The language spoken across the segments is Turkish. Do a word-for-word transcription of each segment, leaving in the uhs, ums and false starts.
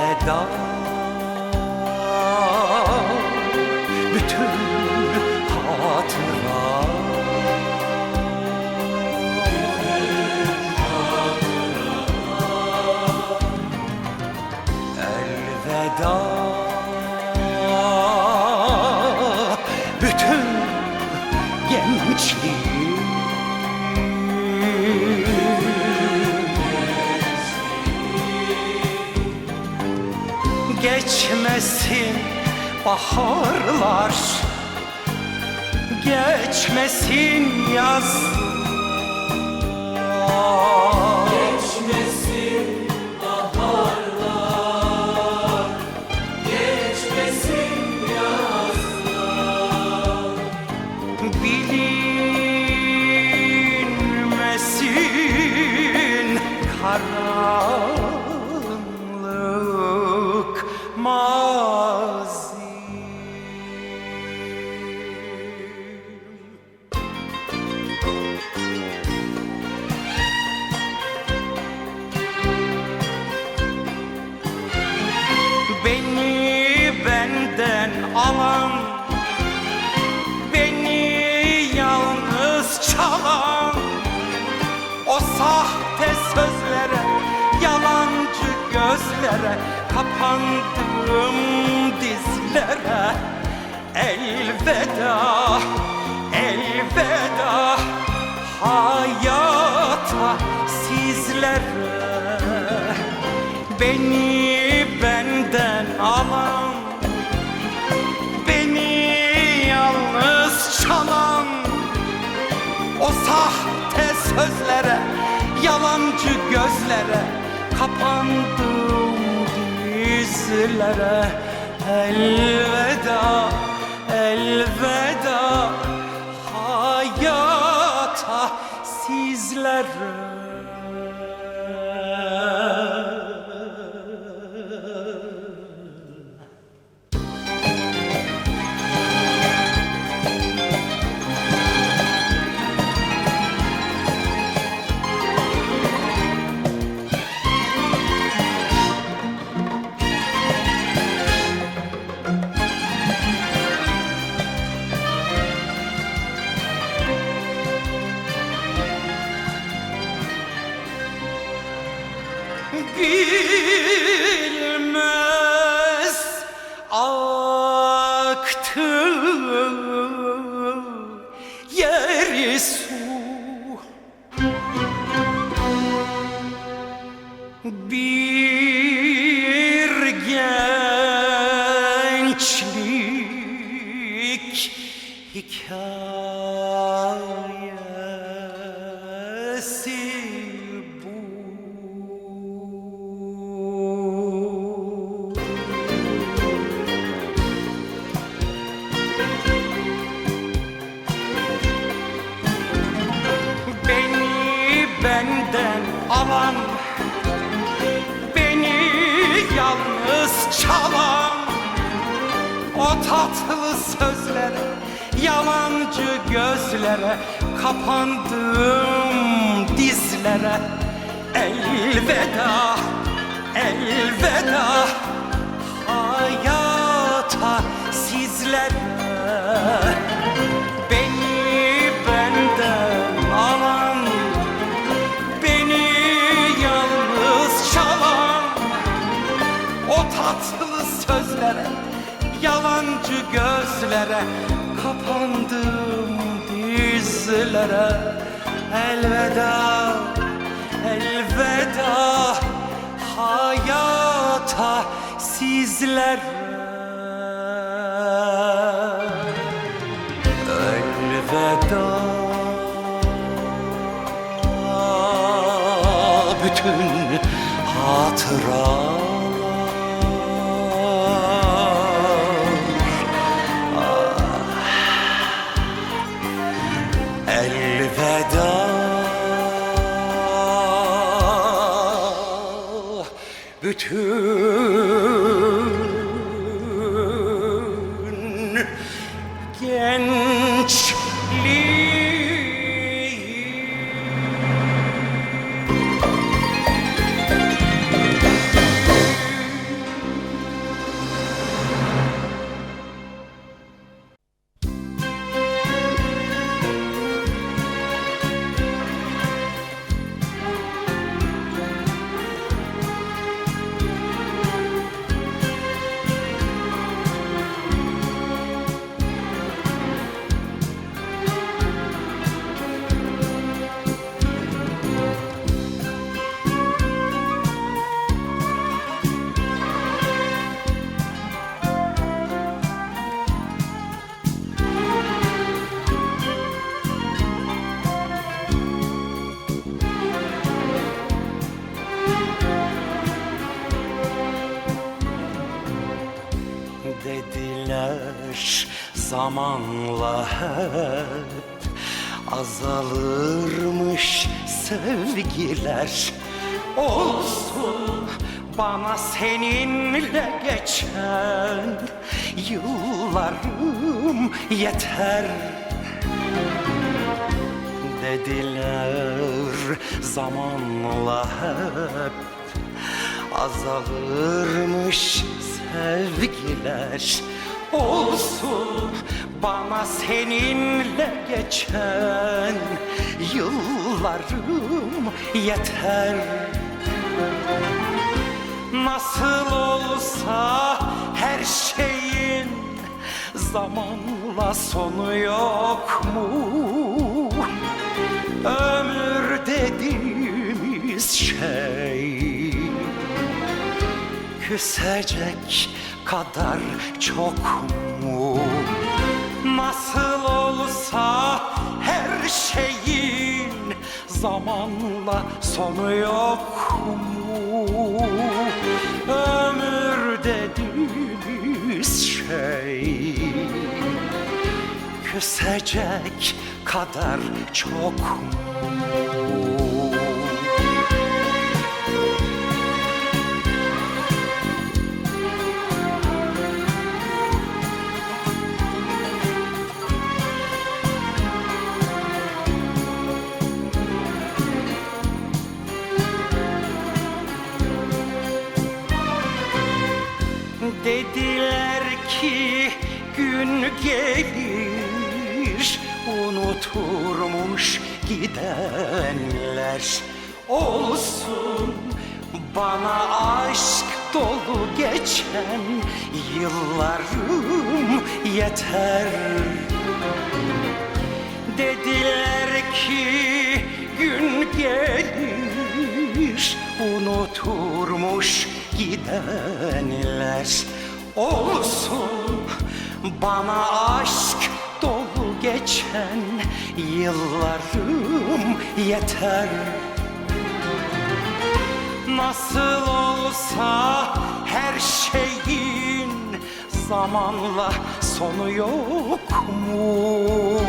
Elveda bütün hatıra, elveda bütün gençliğim. Geçmesin baharlar, geçmesin yazlar, geçmesin baharlar, geçmesin yazlar, bilinmesin karanlık mazi. Beni benden alan, beni yalnız çalan, o sahte sözlere, yalancı gözlere, kapandığım dizlere elveda, elveda hayata, sizlere. Beni benden alan, beni yalnız çalan, o sahte sözlere, yalancı gözlere, kapandığım dizlere elveda, elveda hayata, sizlere. Bilmez aktı yeri su, bir gençlik hikayesi bu. Beni benden alan, beni yalnız çalan, o tatlı sözlere, yalancı gözlere, kapandığım dizlere elveda, elveda hayata, sizlere. Beni benden alan, beni yalnız çalan, o tatlı sözlere, yalancı gözlere, kapandığım dizlere elveda, elveda hayata, sizlere. Elveda bütün hatıralar, elveda bütün gençliğim. zamanla hep azalırmış sevgiler. Olsun bana seninle geçen yıllarım yeter. Dediler zamanla hep azalırmış sevgiler. Olsun bana seninle geçen yıllarım yeter. Nasıl olsa her şeyin zamanla sonu yok mu? Ömür dediğimiz şey küsecek kadar çok mu? Nasıl olsa her şeyin zamanla sonu yok mu? Ömür dediğimiz şey küsecek kadar çok mu? Dediler ki gün gelir unuturmuş gidenler. Olsun bana aşk dolu geçen yıllarım yeter. Dediler ki gün gelir unuturmuş gidenler. Olsun bana aşk dolu geçen yıllarım yeter. Nasıl olsa her şeyin zamanla sonu yok mu?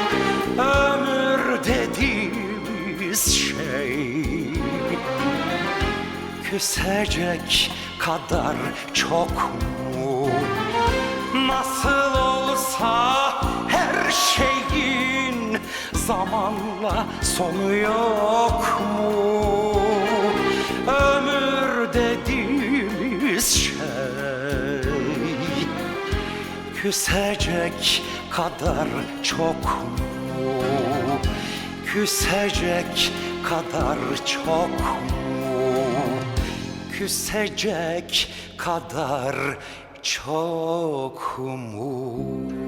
Ömür dediğimiz şey küsecek kadar çok mu? Nasıl olsa her şeyin zamanla sonu yok mu? Ömür dediğimiz şey küsecek kadar çok mu? Küsecek kadar çok mu? Küsecek kadar çok mu?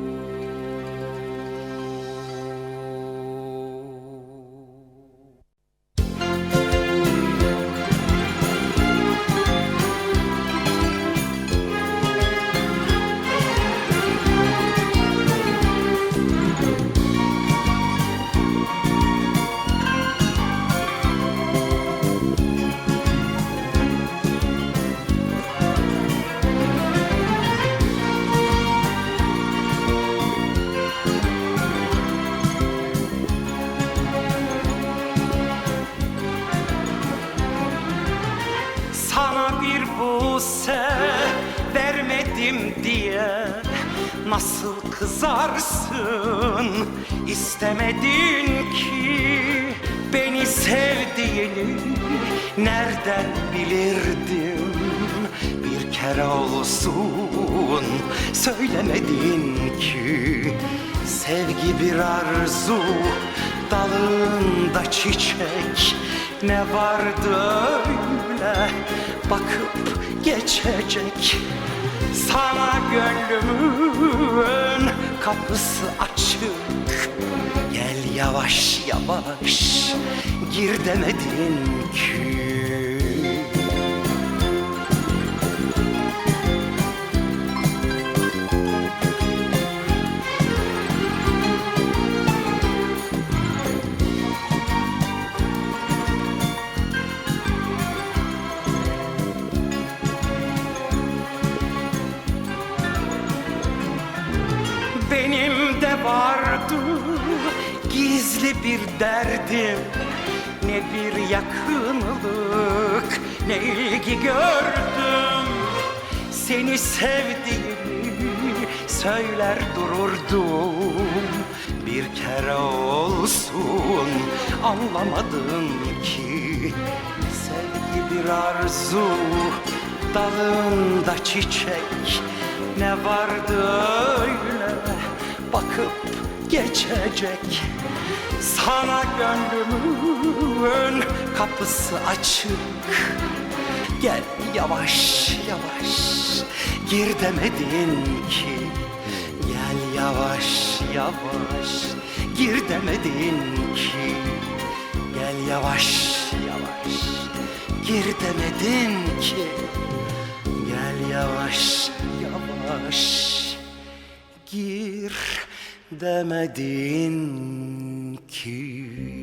Sana bir buse vermedim diye nasıl kızarsın? İstemedin ki beni sevdiğini nereden bilirdim? Bir kere olsun söylemedin ki sevgi bir arzu, dalında çiçek. Ne vardı öyle bakıp geçecek? Sana gönlümün kapısı açık. Gel yavaş yavaş gir demedin ki. gizli bir derdim, ne bir yakınlık, ne ilgi gördüm. Seni sevdiğimi söyler dururdum. Bir kere olsun anlamadın ki sevgi bir arzu, dalında çiçek. Ne vardı öyle bakıp geçecek. Sana gönlümün kapısı açık. Gel yavaş yavaş, gir demedin ki. Gel yavaş yavaş, gir demedin ki. Gel yavaş yavaş, gir demedin ki. Gel yavaş yavaş, gir demedin ki.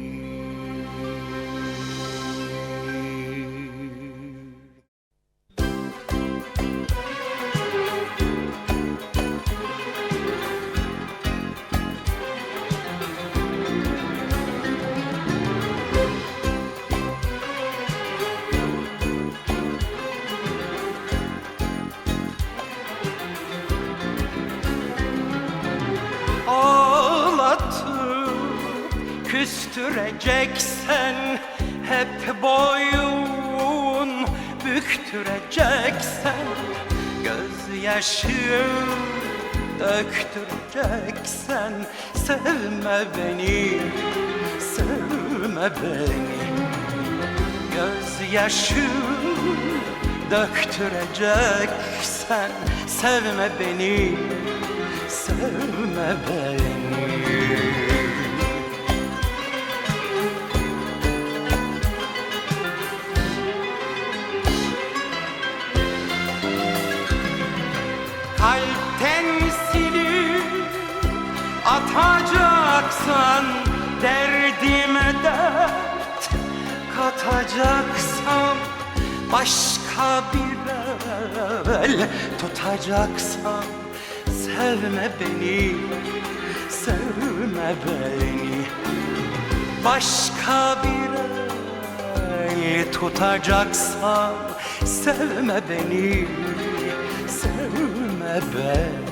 Küstüreceksen, hep boyun büktüreceksen, gözyaşı döktüreceksen, sevme beni, sevme beni. Gözyaşı döktüreceksen, sevme beni, sevme beni. Kalpten silip atacaksan, derdime dert katacaksan, başka bir el tutacaksan, sevme beni, sevme beni. Başka bir el tutacaksan, sevme beni, sevme beni.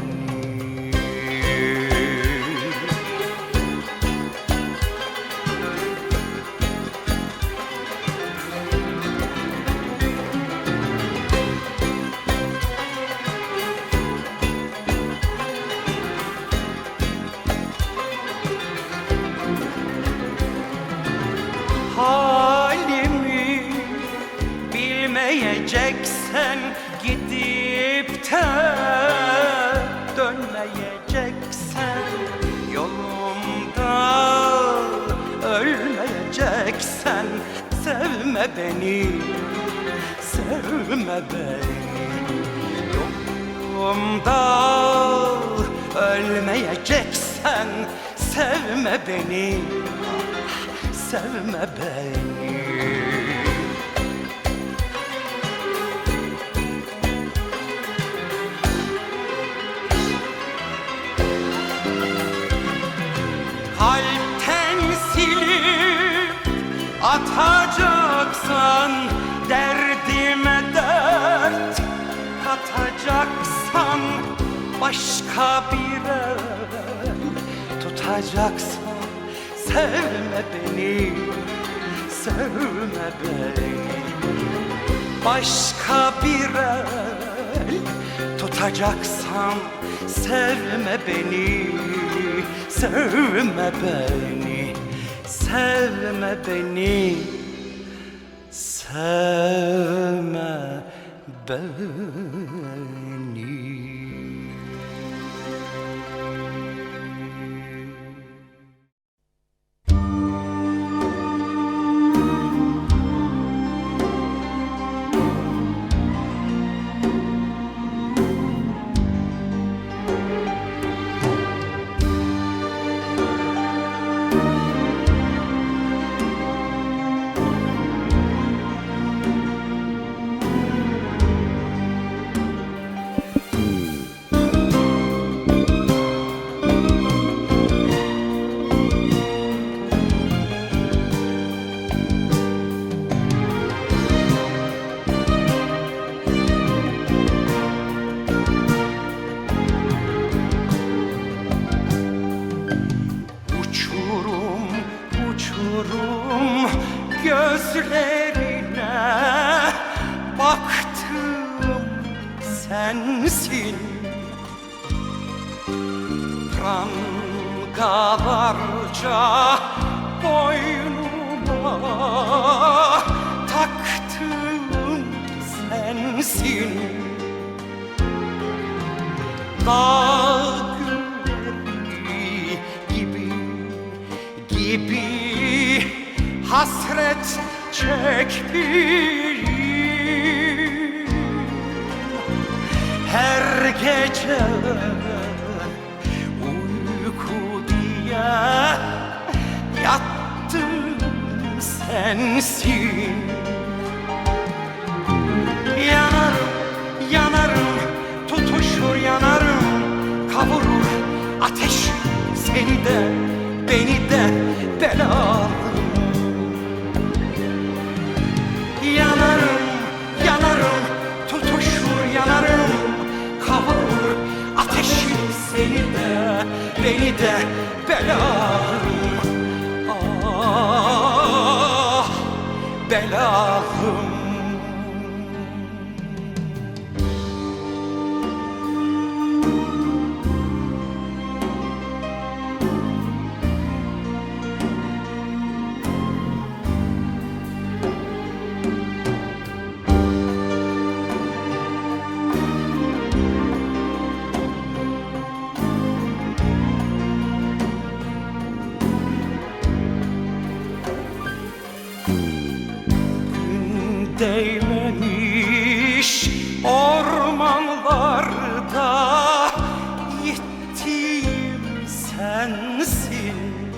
Halimi bilmeyeceksen, gidip de dönmeyeceksen, yolumda ölmeyeceksen, sevme beni, sevme beni. Yolumda ölmeyeceksen, sevme beni, sevme beni. Kalpten silip atacaksan, derdime dert katacaksan, başka bir el tutacaksan, sevme beni, sevme beni. Başka bir el tutacaksan, sevme beni, sevme beni, sevme beni, sevme beni. gözlerine baktım sensin. Prangalarca boynuma taktım sensin. Dağ gülleri gibi gibi hasret çektim. Her gece uyku diye yattım sensin. Yanarım, yanarım, tutuşur yanarım, kavurur ateş seni de beni de belalım. Yanarım, yanarım, tutuşur yanarım, kavurur ateşim seni de beni de belalım. Ah, belalım. Değmemiş ormanlarda gittiğim sensin.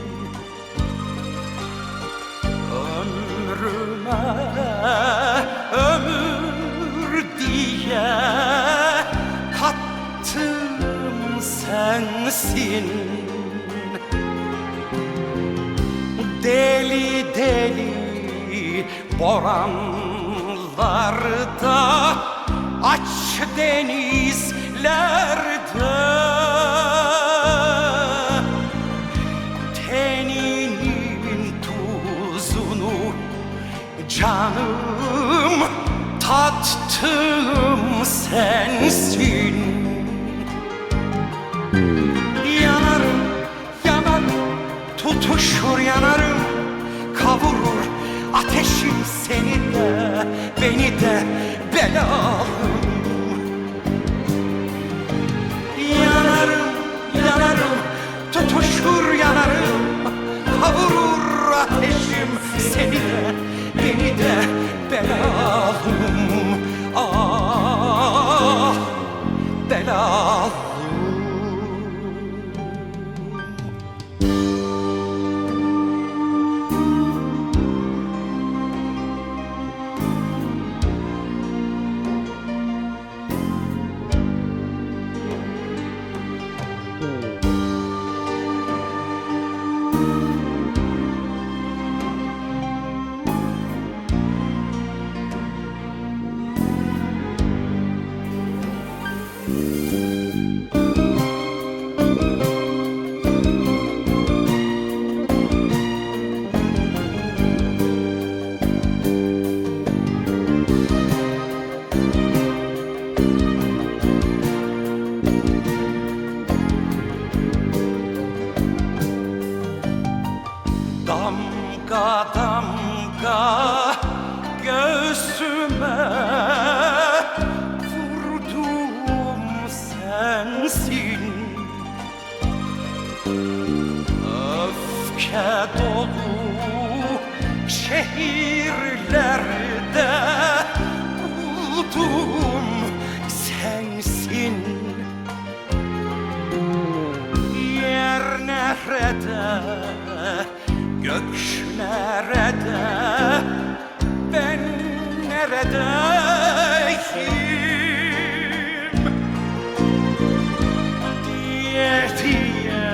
Ömrüme ömür diye kattım sensin. Deli deli boranlarda, aç denizlerde teninin tuzunu canım tattım sensin. Yanarım, yanarım, tutuşur yanarım, kavurur ateşim seni de beni de belalım. Yanarım, yanarım, tutuşur yanarım, kavurur ateşim seni de beni de belalım. Ah, belalım. Damga damga göğsüme vurdum sensin. Öfke dolu şehirlerde buldum sensin. Yer nerede, gök nerede, ben neredeyim diye diye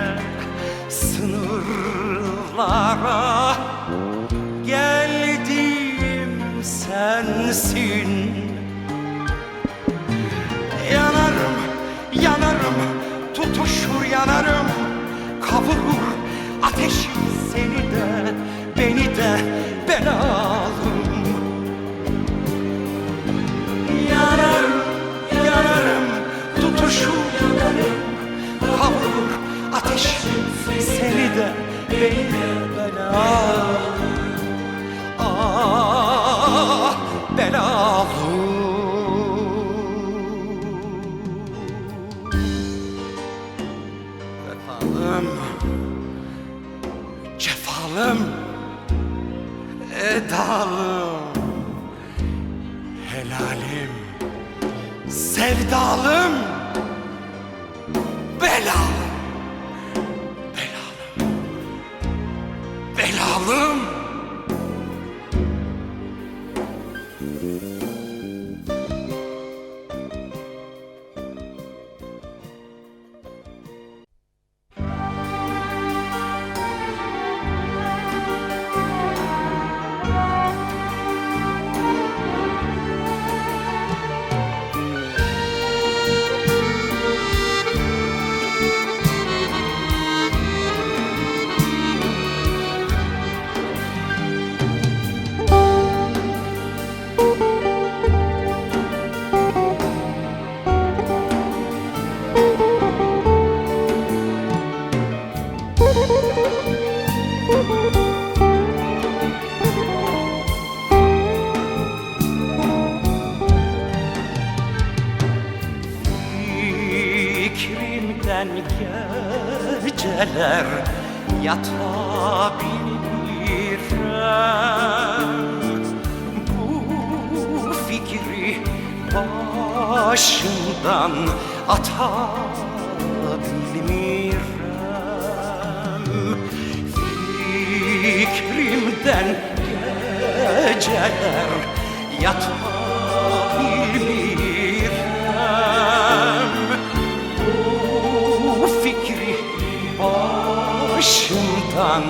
sınırlara geldim sensin. Yanarım, yanarım, tutuşur yanarım, kavurur ateşim seni de beni de belalım. edalım, helalim, sevdalım, belalım, belalım, belalım. Fikrimden geceler yatabilirim. Bu fikri başımdan atabilmirem. Fikrimden geceler yatabilmirem. Bu fikri başımdan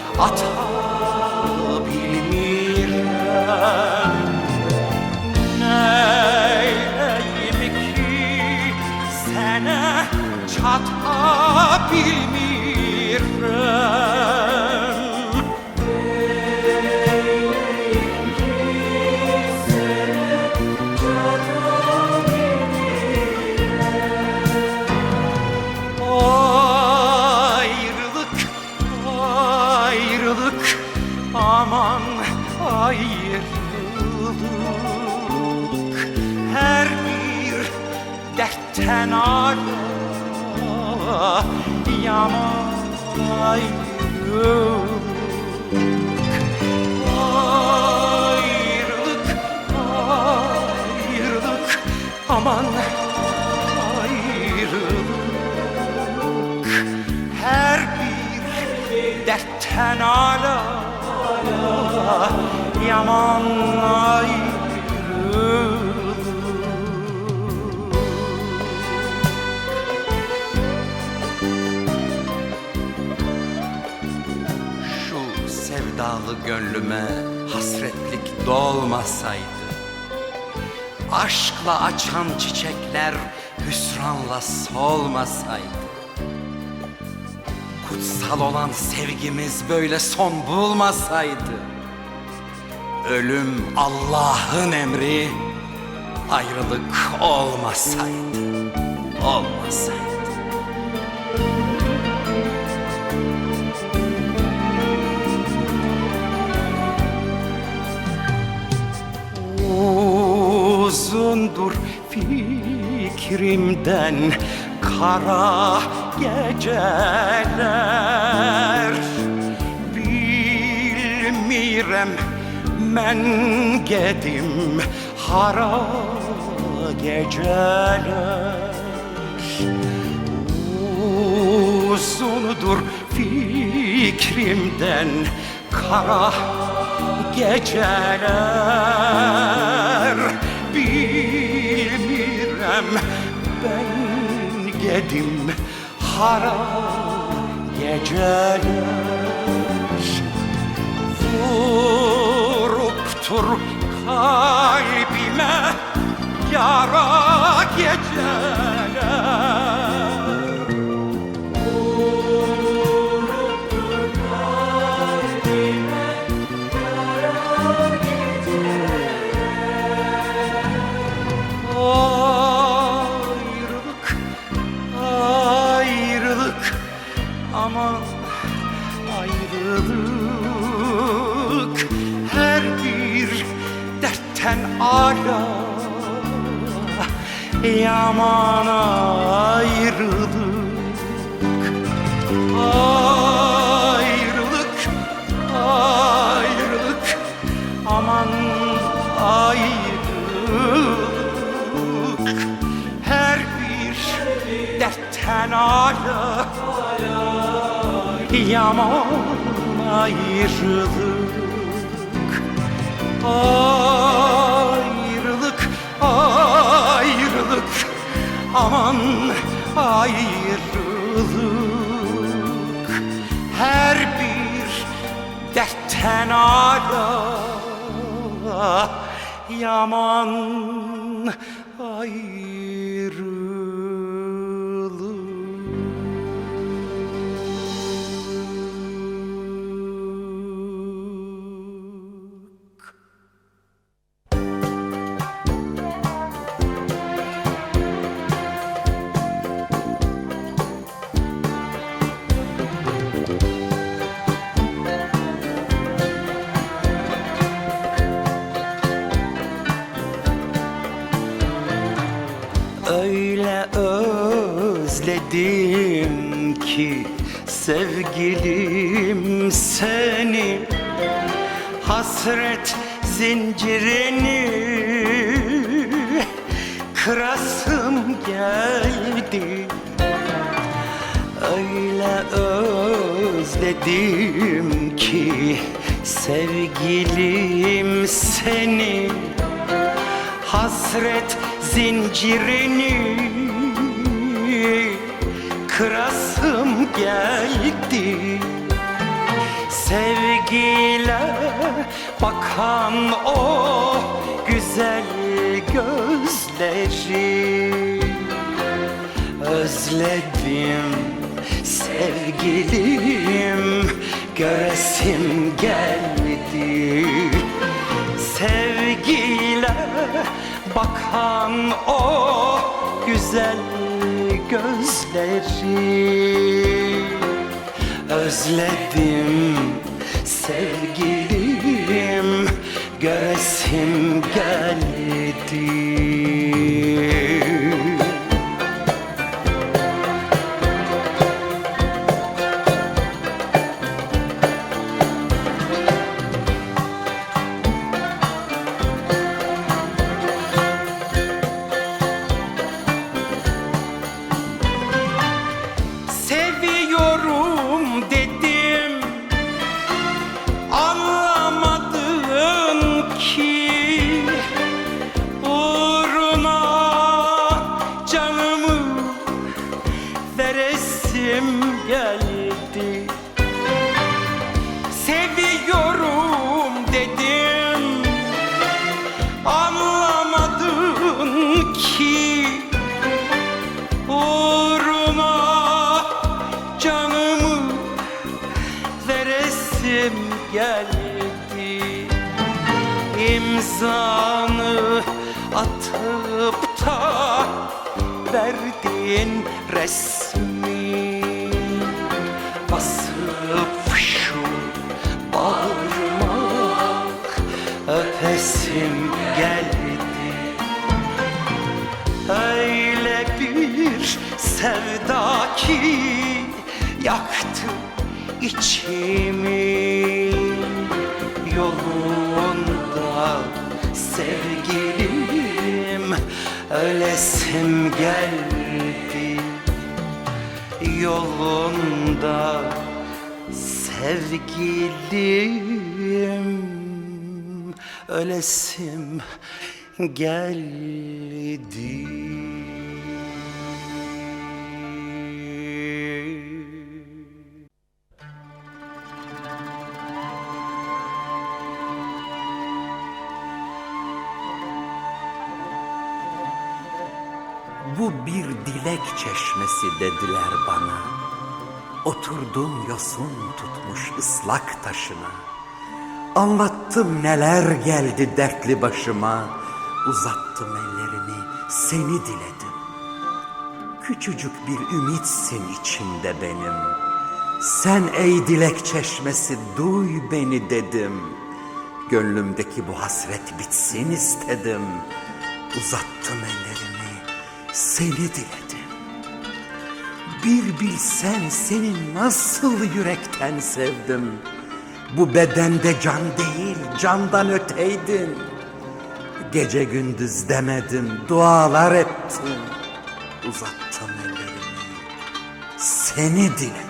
atabilmirem. Neyleyim ki sana çatabilmirem. Ayrılık, ayrılık, aman ayrılık. Her bir dertten ala, yaman ayrılık. Ayrılık, ayrılık, aman ayrılık. Her bir dertten ala, yaman ayrılık. Şu sevdalı gönlüme hasretlik dolmasaydı, aşkla açan çiçekler hüsranla solmasaydı, kutsal olan sevgimiz böyle son bulmasaydı, ölüm Allah'ın emri, ayrılık olmasaydı, olmasaydı. Uzundur fikrimden kara geceler, bilmirem men gedim hara geceler. Uzundur fikrimden kara geceler, bilmirem ben gedim hara geceler. Vuruptur kalbime yara geceler. Ayrılık, ayrılık, aman ayrılık. Her bir dertten ala, yaman ayrılık. Ayrılık, ayrılık, aman ayrılık, her bir dertten ala yaman ayrılık. Ayrılık, ayrılık, aman ayrılık, her bir dertten ala yaman ayrılık. Öyle özledim ki sevgilim seni, hasret zincirini kırasım geldi. Öyle özledim ki sevgilim seni, hasret zincirini kırasım geldi. Sevgiyle bakan o güzel gözleri özledim sevgilim, göresim geldi. Sevgiyle bakan o güzel gözleri özledim sevgilim, göresim geldi. Seviyorum dedim, anlamadın ki uğruna canımı veresim geldi. Seviyorum dedim, anlamadın ki uğruna canımı veresim geldi. İmzanı atıp da verdiğin resmi basıp şu bağırmak öpesim geldi. Öyle bir sevda ki yaktı içimi, yolunda sevgilim ölesim geldi. Yolunda sevgilim ölesim geldi. Bu bir dilek çeşmesi dediler bana. Oturdum yosun tutmuş ıslak taşına. Anlattım neler geldi dertli başıma. Uzattım ellerimi, seni diledim. Küçücük bir ümitsin içimde benim. Sen ey dilek çeşmesi duy beni dedim. Gönlümdeki bu hasret bitsin istedim. Uzattım ellerimi, seni diledim. Bir bilsen seni nasıl yürekten sevdim. Bu bedende can değil, candan öteydin. Gece gündüz demedim, dualar ettim. Uzattım ellerimi, seni diledim.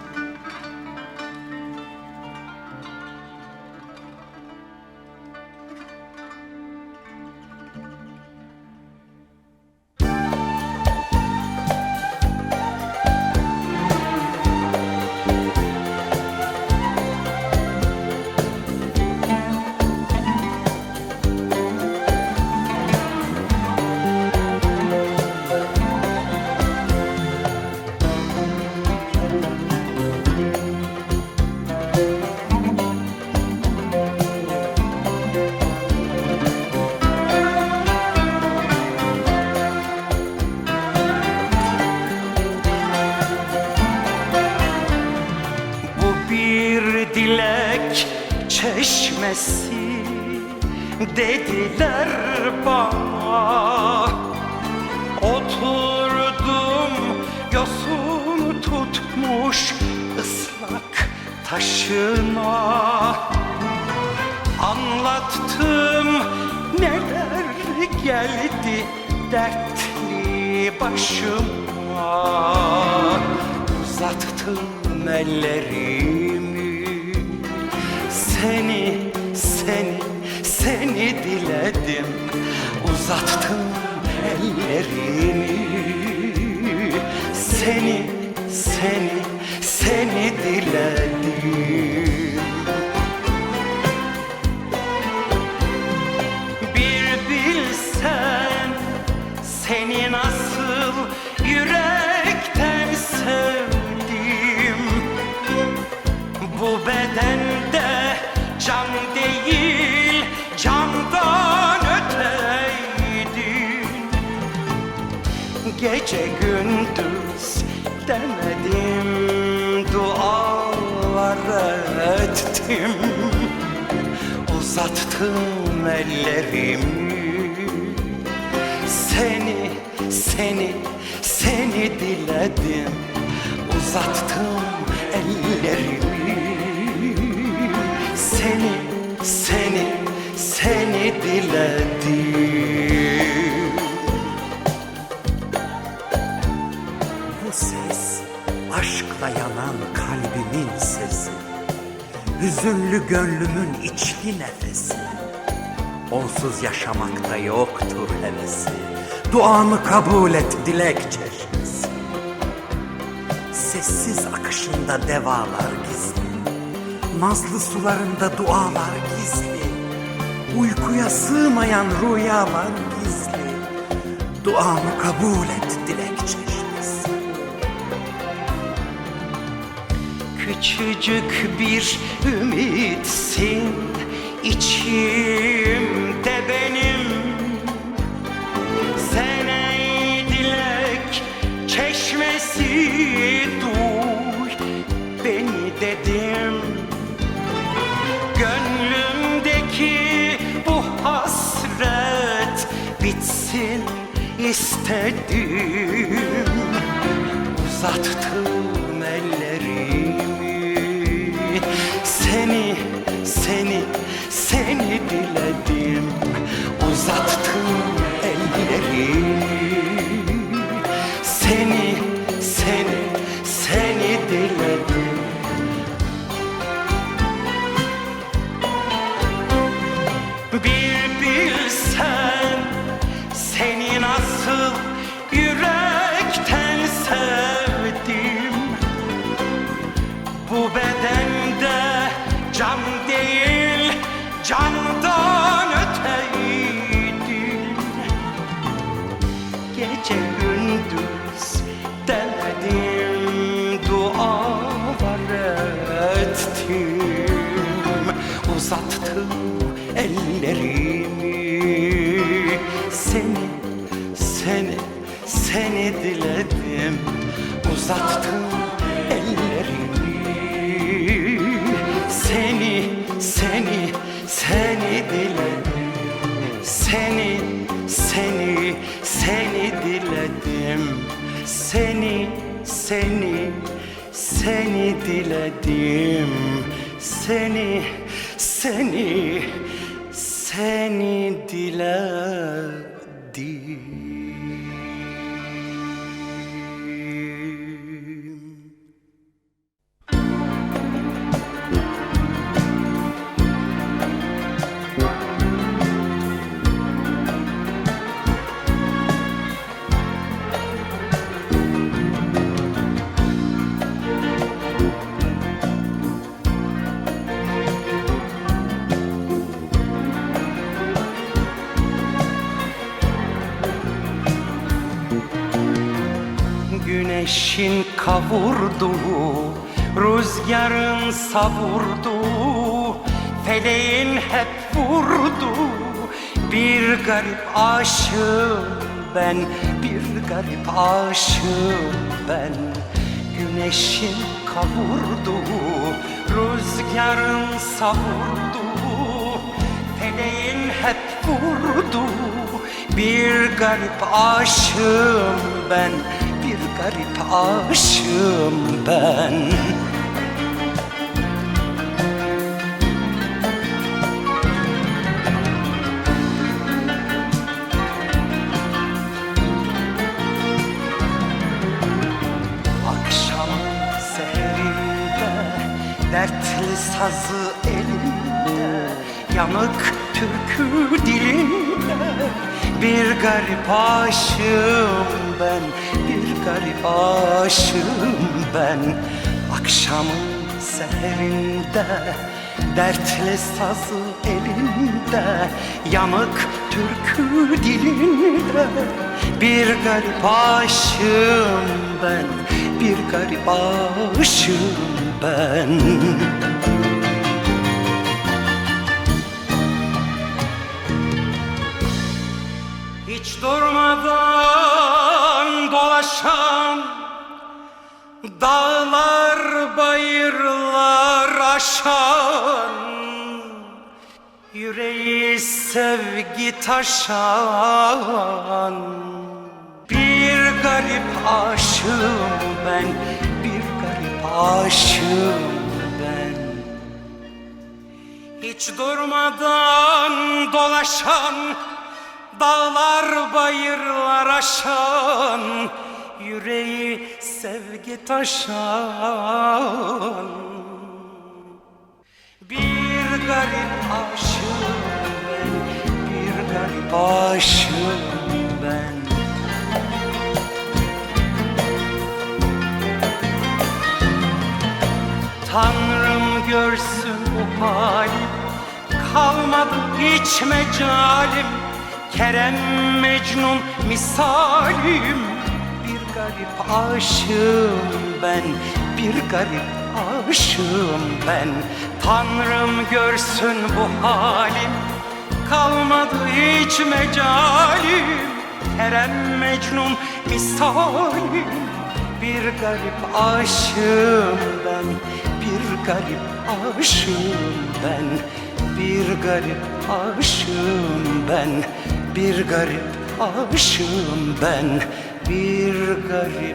Dilek çeşmesi dediler bana. Oturdum yosun tutmuş ıslak taşına. Anlattım neler geldi dertli başıma. Uzattım ellerimi, seni, seni, seni diledim. Uzattım ellerimi, seni, seni, seni diledim. Bir bilsen seni nasıl yürekten sevdim. Bu bedende can değil, candan öteydin. Gece gündüz demedim, dualar ettim. Uzattım ellerimi, seni, seni, seni diledim. Uzattım ellerimi, seni, seni, seni diledim. Bu ses aşkla yanan kalbimin sesi, hüzünlü gönlümün içli nefesi. Onsuz yaşamakta yoktur hevesi, duamı kabul et dilek çeşmesi. Sessiz akışında devalar gizli, nazlı sularında dualar gizli. Uykuya sığmayan rüyalar gizli, duamı kabul et dilek çeşmesi. Küçücük bir ümitsin içimde benim. Sen ey dilek çeşmesi, duy beni dedim. Gönlümdeki bu hasret bitsin istedim. Uzattım ellerimi, seni, seni, seni diledim. Uzattım ellerimi, seni, seni, seni diledim. Bir bilsen seni nasıl yürekten sevdim. Bu bedende can değil, candan öteydin. Gece gündüz demedim, dualar ettim. Uzattım ellerimi, seni, seni, seni diledim. Uzattım ellerimi, seni, seni, seni diledim. Seni, seni, seni diledim. Seni, seni, seni diledim. seni, seni, seni diledim. Güneşin kavurduğu, rüzgarın savurduğu, feleğin hep vurduğu bir garip aşığım ben, bir garip aşığım ben. Güneşin kavurduğu, rüzgarın savurduğu, feleğin hep vurduğu bir garip aşığım ben, bir garip aşığım ben. Akşam seherinde, dertli sazı elinde, yanık türkü dilinde bir garip aşığım ben, bir garip aşığım ben. Akşamın seherinde, dertli sazı elinde, yanık türkü dilinde bir garip aşığım ben, bir garip aşığım ben. Hiç durmadan dolaşan, dağlar bayırlar aşan, yüreği sevgi taşan bir garip aşığım ben, bir garip aşığım ben. Hiç durmadan dolaşan, dağlar bayırlar aşan, yüreği sevgi taşan bir garip aşığım ben, bir garip aşığım ben. Tanrım görsün bu halim, kalmadı hiç mecalim, Kerem Mecnun misalim, bir garip aşığım ben, bir garip aşığım ben. Tanrım görsün bu halim, kalmadı hiç mecalim, Kerem Mecnun misalim, bir garip aşığım ben, bir garip aşığım ben, bir garip aşığım ben, bir garip aşığım ben, bir garip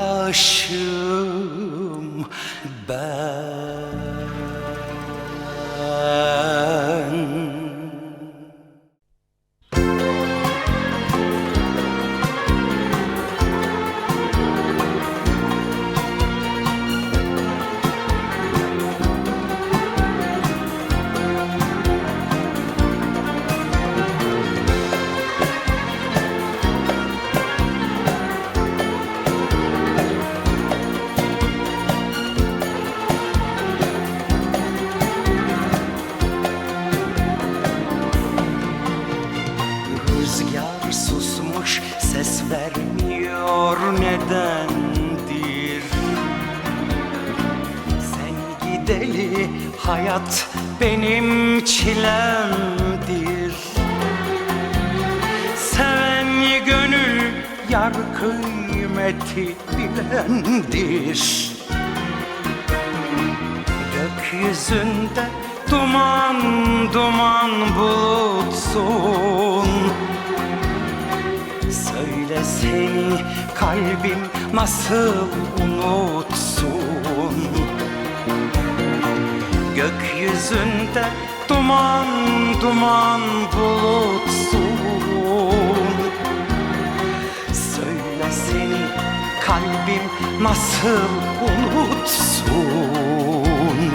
aşığım ben. Rüzgar susmuş, ses vermiyor, nedendir? Sen gideli hayat benim çilemdir. Seven gönül yar kıymeti bilendir. Gökyüzünde duman duman bulutsun. Söyle seni kalbim nasıl unutsun? Gökyüzünde duman duman bulutsun. Söyle seni kalbim nasıl unutsun?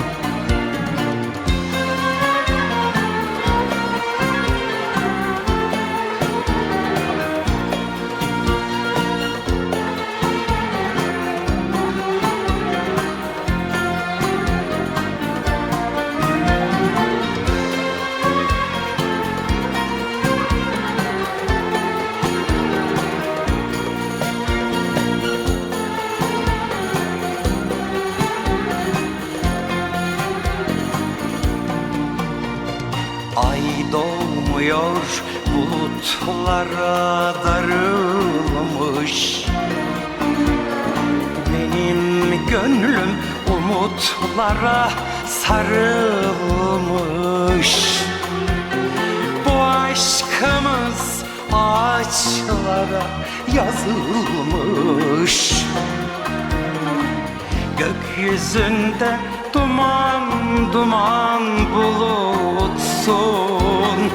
Ay doğmuyor, bulutlara darılmış. Benim gönlüm umutlara sarılmış. Bu aşkımız ağaçlara yazılmış. Gökyüzünde duman duman bulutsun.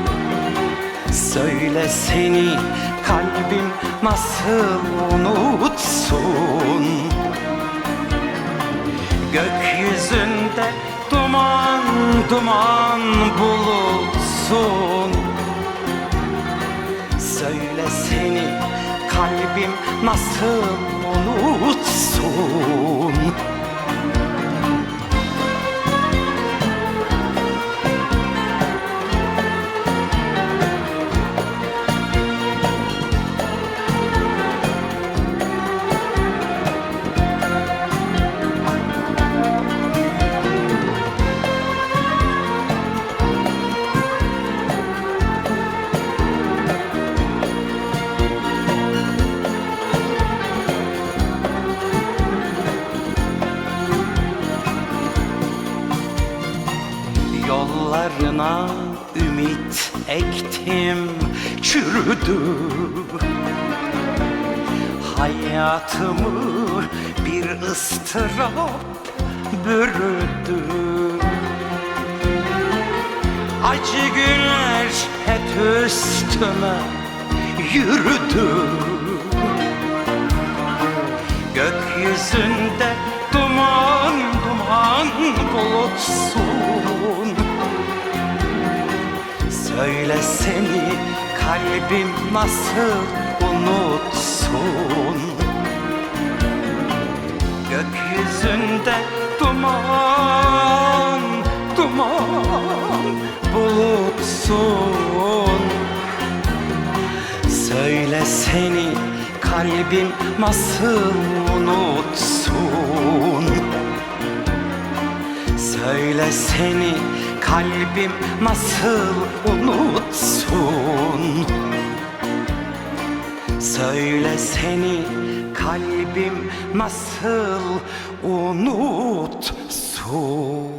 Söyle seni kalbim nasıl unutsun? Gökyüzünde duman duman bulutsun. Söyle seni kalbim nasıl unutsun? Yollarına ümit ektim, çürüdü. Hayatımı bir ıstırap bürüdü. Acı günler hep üstüme yürüdü. Gökyüzünde duman duman bulutsun. Söyle seni kalbim nasıl unutsun? Gökyüzünde duman duman bulutsun. Söyle seni kalbim nasıl unutsun? Söyle seni kalbim nasıl unutsun? Söyle seni kalbim nasıl unutsun?